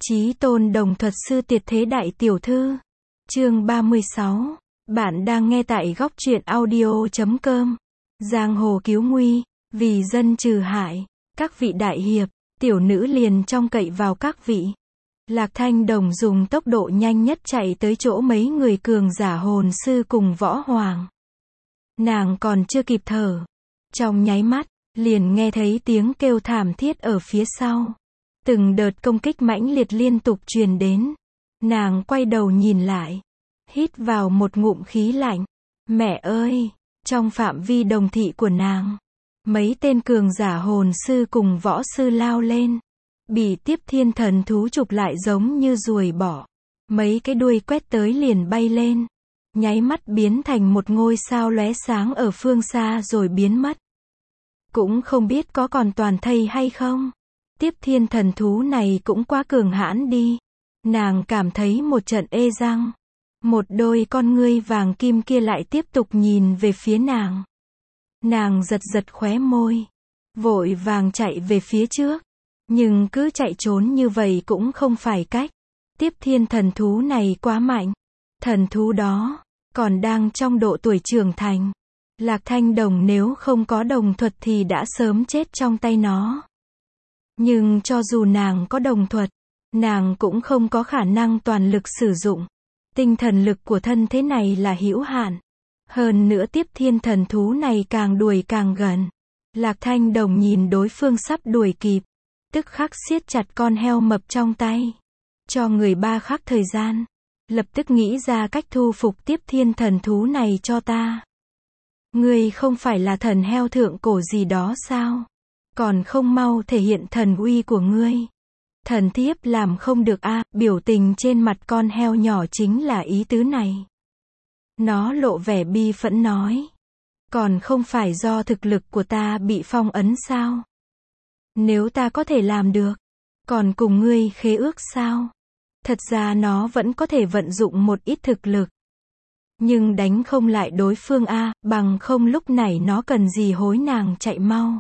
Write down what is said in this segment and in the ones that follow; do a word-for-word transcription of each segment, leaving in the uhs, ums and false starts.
Chí tôn đồng thuật sư tuyệt thế đại tiểu thư. Chương ba mươi sáu. Bạn đang nghe tại góc truyện audio chấm com. Giang hồ cứu nguy, vì dân trừ hại. Các vị đại hiệp, tiểu nữ liền trông cậy vào các vị. Lạc Thanh Đồng dùng tốc độ nhanh nhất chạy tới chỗ mấy người cường giả hồn sư cùng võ hoàng. Nàng còn chưa kịp thở, trong nháy mắt, liền nghe thấy tiếng kêu thảm thiết ở phía sau. Từng đợt công kích mãnh liệt liên tục truyền đến. Nàng quay đầu nhìn lại, hít vào một ngụm khí lạnh. Mẹ ơi, trong phạm vi đồng thị của nàng, mấy tên cường giả hồn sư cùng võ sư lao lên, bị tiếp thiên thần thú chụp lại giống như ruồi bọ. Mấy cái đuôi quét tới liền bay lên, nháy mắt biến thành một ngôi sao lóe sáng ở phương xa rồi biến mất. Cũng không biết có còn toàn thây hay không. Tiếp thiên thần thú này cũng quá cường hãn đi. Nàng cảm thấy một trận ê răng. Một đôi con ngươi vàng kim kia lại tiếp tục nhìn về phía nàng. Nàng giật giật khóe môi, vội vàng chạy về phía trước. Nhưng cứ chạy trốn như vậy cũng không phải cách. Tiếp thiên thần thú này quá mạnh. Thần thú đó còn đang trong độ tuổi trưởng thành. Lạc Thanh Đồng nếu không có đồng thuật thì đã sớm chết trong tay nó. Nhưng cho dù nàng có đồng thuật, nàng cũng không có khả năng toàn lực sử dụng. Tinh thần lực của thân thế này là hữu hạn. Hơn nữa tiếp thiên thần thú này càng đuổi càng gần. Lạc Thanh Đồng nhìn đối phương sắp đuổi kịp, tức khắc siết chặt con heo mập trong tay. Cho người ba khắc thời gian, lập tức nghĩ ra cách thu phục tiếp thiên thần thú này cho ta. Ngươi không phải là thần heo thượng cổ gì đó sao? Còn không mau thể hiện thần uy của ngươi. Thần thiếp làm không được a. À, biểu tình trên mặt con heo nhỏ chính là ý tứ này. Nó lộ vẻ bi phẫn nói. Còn không phải do thực lực của ta bị phong ấn sao? Nếu ta có thể làm được, còn cùng ngươi khế ước sao? Thật ra nó vẫn có thể vận dụng một ít thực lực. Nhưng đánh không lại đối phương a, à, bằng không lúc này nó cần gì hối nàng chạy mau.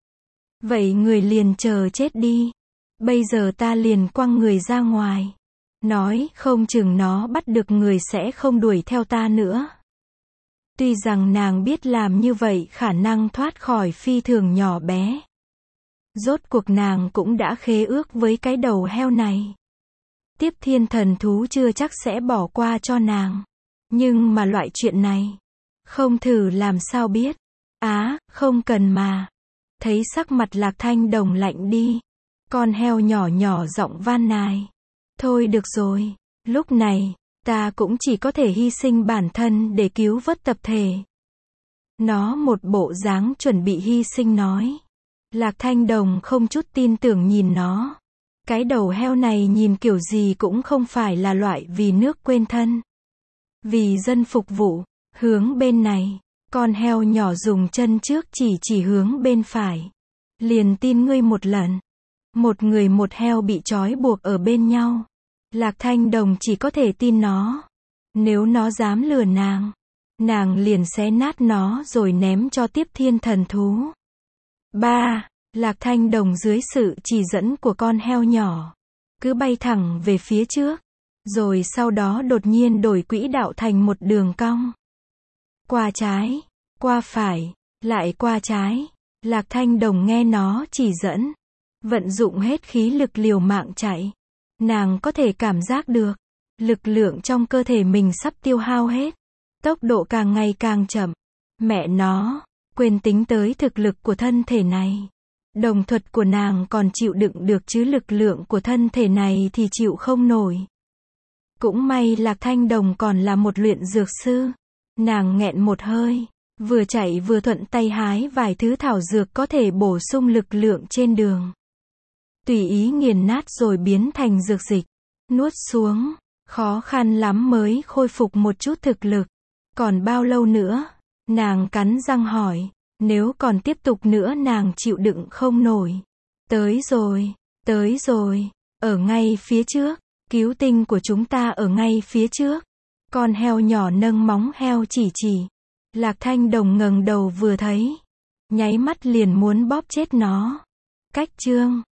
Vậy người liền chờ chết đi. Bây giờ ta liền quăng người ra ngoài. Nói không chừng nó bắt được người sẽ không đuổi theo ta nữa. Tuy rằng nàng biết làm như vậy khả năng thoát khỏi phi thường nhỏ bé. Rốt cuộc nàng cũng đã khế ước với cái đầu heo này. Tiếp thiên thần thú chưa chắc sẽ bỏ qua cho nàng. Nhưng mà loại chuyện này, không thử làm sao biết. Á, à, không cần mà. Thấy sắc mặt Lạc Thanh Đồng lạnh đi, con heo nhỏ nhỏ giọng van nài. Thôi được rồi, lúc này, ta cũng chỉ có thể hy sinh bản thân để cứu vớt tập thể. Nó một bộ dáng chuẩn bị hy sinh nói. Lạc Thanh Đồng không chút tin tưởng nhìn nó. Cái đầu heo này nhìn kiểu gì cũng không phải là loại vì nước quên thân. Vì dân phục vụ, hướng bên này. Con heo nhỏ dùng chân trước chỉ chỉ hướng bên phải. Liền tin ngươi một lần. Một người một heo bị trói buộc ở bên nhau. Lạc Thanh Đồng chỉ có thể tin nó. Nếu nó dám lừa nàng, nàng liền xé nát nó rồi ném cho tiếp thiên thần thú. Ba, Lạc Thanh Đồng dưới sự chỉ dẫn của con heo nhỏ, cứ bay thẳng về phía trước. Rồi sau đó đột nhiên đổi quỹ đạo thành một đường cong. Qua trái, qua phải, lại qua trái. Lạc Thanh Đồng nghe nó chỉ dẫn, vận dụng hết khí lực liều mạng chạy. Nàng có thể cảm giác được, lực lượng trong cơ thể mình sắp tiêu hao hết. Tốc độ càng ngày càng chậm. Mẹ nó, quên tính tới thực lực của thân thể này. Đồng thuật của nàng còn chịu đựng được chứ lực lượng của thân thể này thì chịu không nổi. Cũng may Lạc Thanh Đồng còn là một luyện dược sư. Nàng nghẹn một hơi, vừa chạy vừa thuận tay hái vài thứ thảo dược có thể bổ sung lực lượng trên đường. Tùy ý nghiền nát rồi biến thành dược dịch, nuốt xuống, khó khăn lắm mới khôi phục một chút thực lực. Còn bao lâu nữa? Nàng cắn răng hỏi, nếu còn tiếp tục nữa nàng chịu đựng không nổi. Tới rồi, tới rồi, ở ngay phía trước, cứu tinh của chúng ta ở ngay phía trước. Con heo nhỏ nâng móng heo chỉ chỉ. Lạc Thanh Đồng ngẩng đầu vừa thấy, nháy mắt liền muốn bóp chết nó. Cách chương